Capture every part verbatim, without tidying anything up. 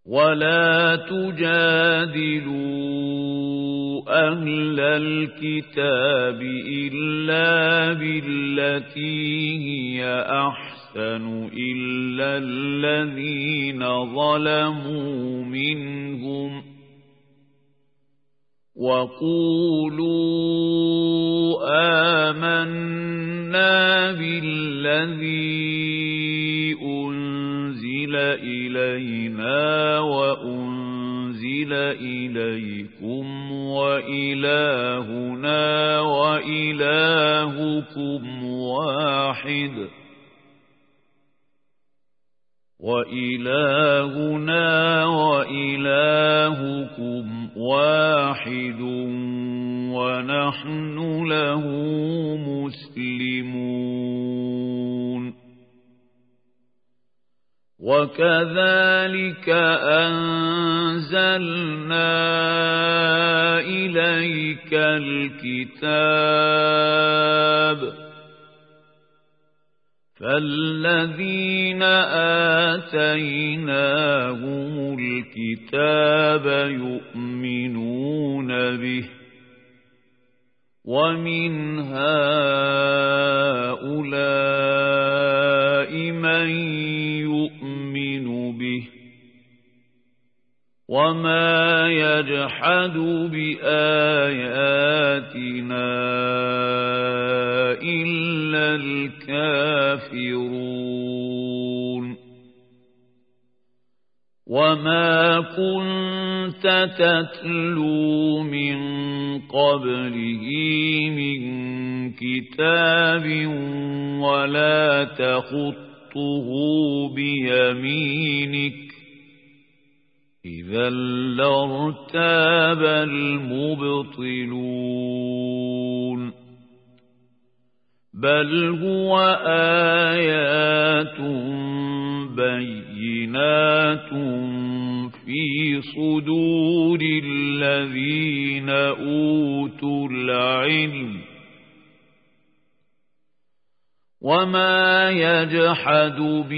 ولا تجادلوا أهل الكتاب إلا بالتي هي أحسن إلا الذين ظلموا منهم وقولوا آمنا بالذي أنزل إلينا وأنزل إليكم وإلهنا وإلهكم واحد وإلهنا وإلهكم واحد ونحن له مسلمون وكذلك أنزلنا إليك الكتاب فالذين آتيناهم الكتاب يؤمنون به ومن هؤلاء من يؤمن به وما يجحد بآياتنا إلا الكافرون وما كنت تتلو من قبله من كتاب ولا تخطه بيمينك إذا لارتاب المبطلون بل هو آيات بينات في صدور الذين أوتوا العلم وما يجحد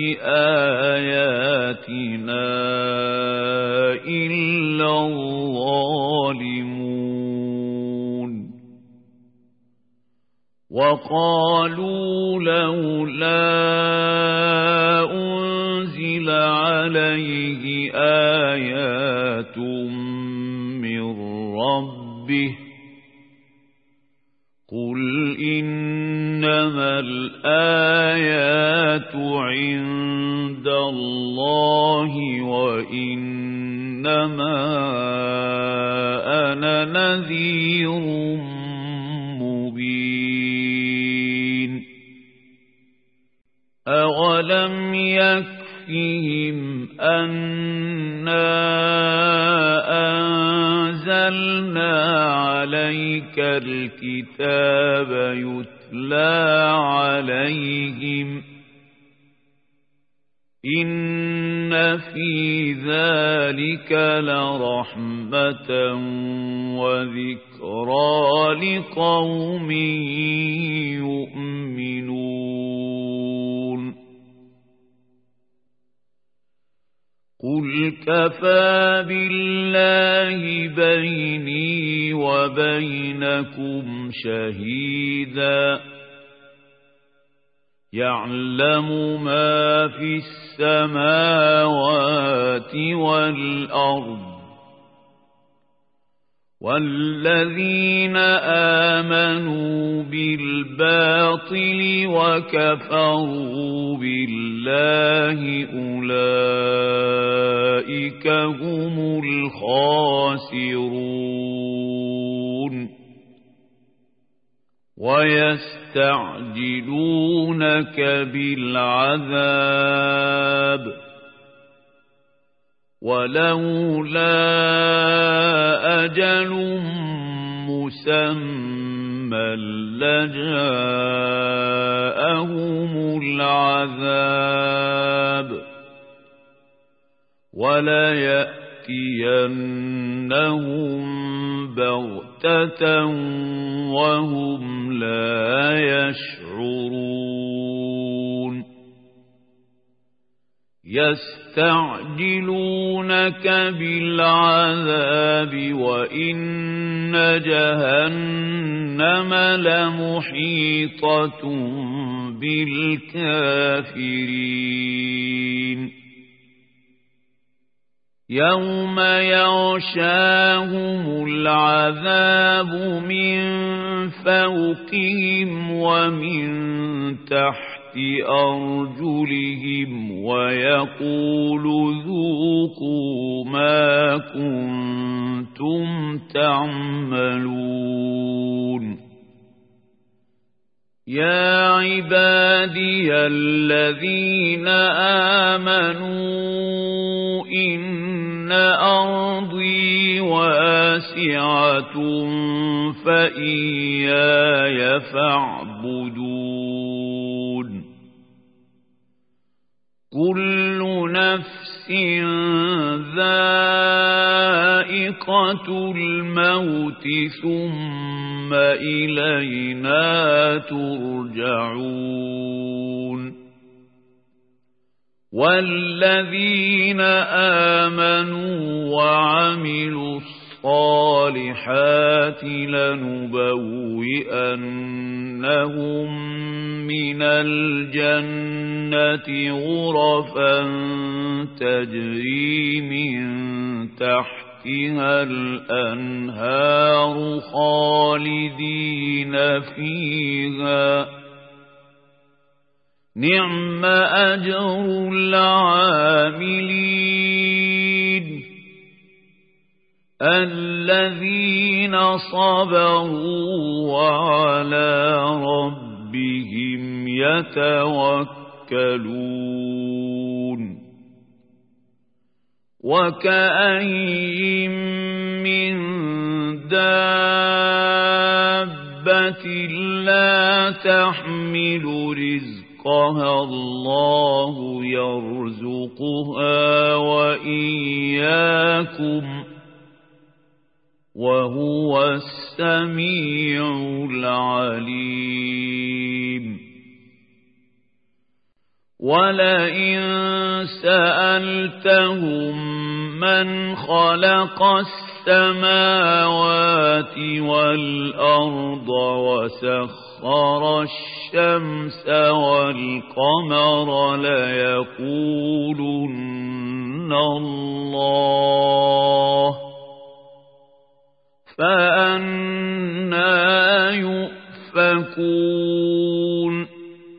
بآياتنا إلا الظالمون وقالوا لولا أنزل عليه آيات من ربه قل إنما الآيات عند الله وإنما أنا نذير مبين أولم يكفهم أنا أنزلنا عليك الكتاب يتلى عليهم إن في ذلك لرحمة وذكرى لقوم يؤمنون قل كفى بالله بيني وبينكم شهيدا يعلم ما في السماوات والأرض والذين آمنوا بالباطل وكفروا بالله أولئك هم الخاسرون ويستعجلونك بالعذاب ولولا أجل مسمى لجاءهم العذاب وليأتينهم بغتة وهم لا يشعرون يستعجلونك بالعذاب وإن جهنم لمحيطة بالكافرين يوم يغشاهم العذاب من فوقهم ومن تحت أرجلهم ويقول ذوقوا ما كنتم تعملون يا عبادي الذين آمنوا إن أرضي واسعة فإياي فاعبدون كل نفس ذائقة الموت ثم إلينا ترجعون والذين آمنوا وعملوا الصالحات لنبوئنهم من الجنة غرفا تجري من تحتها الأنهار خالدين فيها نعم أجر العاملين الذين صبروا وعلى ربهم يتوكلون وكأين من دابة لا تحمل رزقها الله يرزقها وإياكم وهو السميع العليم ولئن سألتهم من خلق السماوات والأرض وسخر الشمس والقمر ليقولن الله فأنى يؤفكون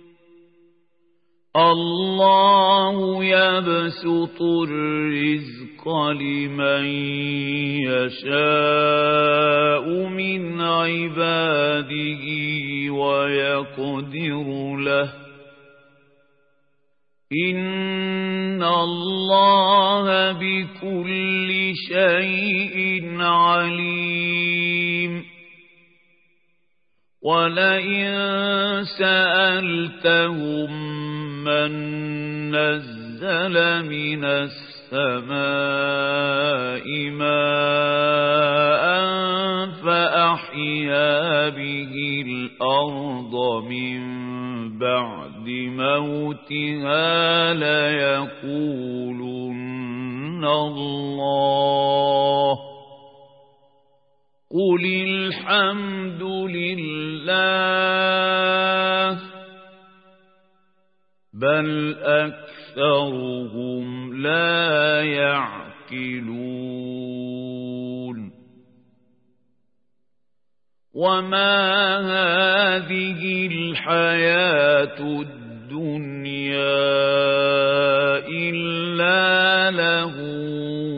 الله يبسط الرزق لمن يشاء من عباده ويقدر له إن الله بكل شيء عليم ولئن سألتهم من نزل من السماء ماء فأحيا به الأرض من بعد موتها ليقولن الله قل الحمد لله بل أكثرهم لا يعقلون وما هذه الحياة الدنيا إلا لهو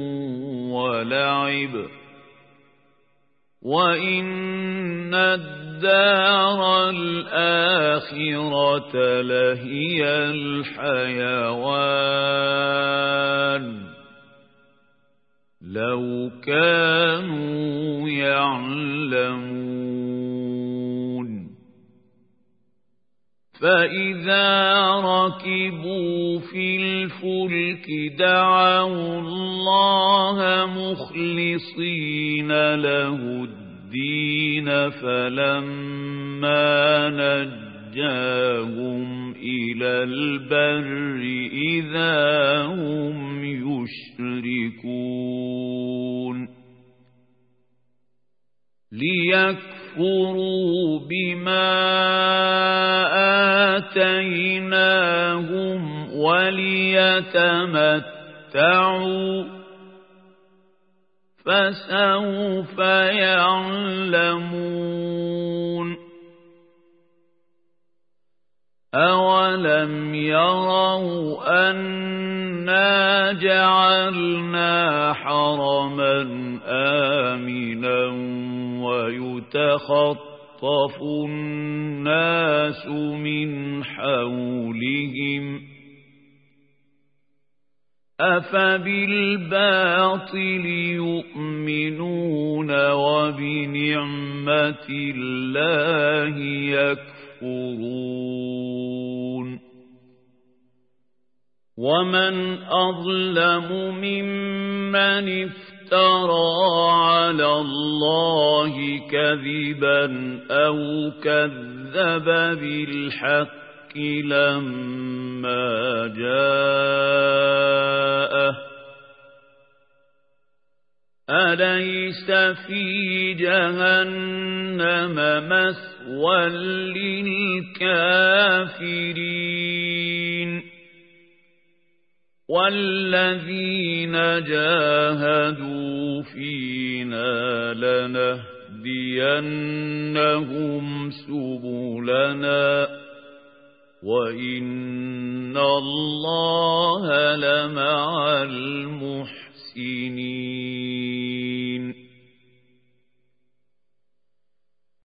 ولعب وإن الدار الآخرة لهي الحيوان لو كانوا يعلمون فإذا ركبوا في الفلك دعوا الله مخلصين له الدين فلما نجاهم إلى البر إذا هم يشركون ليكفروا بما آتيناهم وليتمتعوا فسوف يعلمون أولم يروا أنا جعلنا حرما آمنا ويتخطف الناس من حولهم أفبالباطل يؤمنون وبنعمة الله يكفرون ومن أظلم ممن افترى على الله كذبا أو كذب بالحق لما جاءه أليس في جهنم مثوى للكافرين والذين جاهدوا فينا لنهدينهم سبلنا وإن الله لمع المحسنين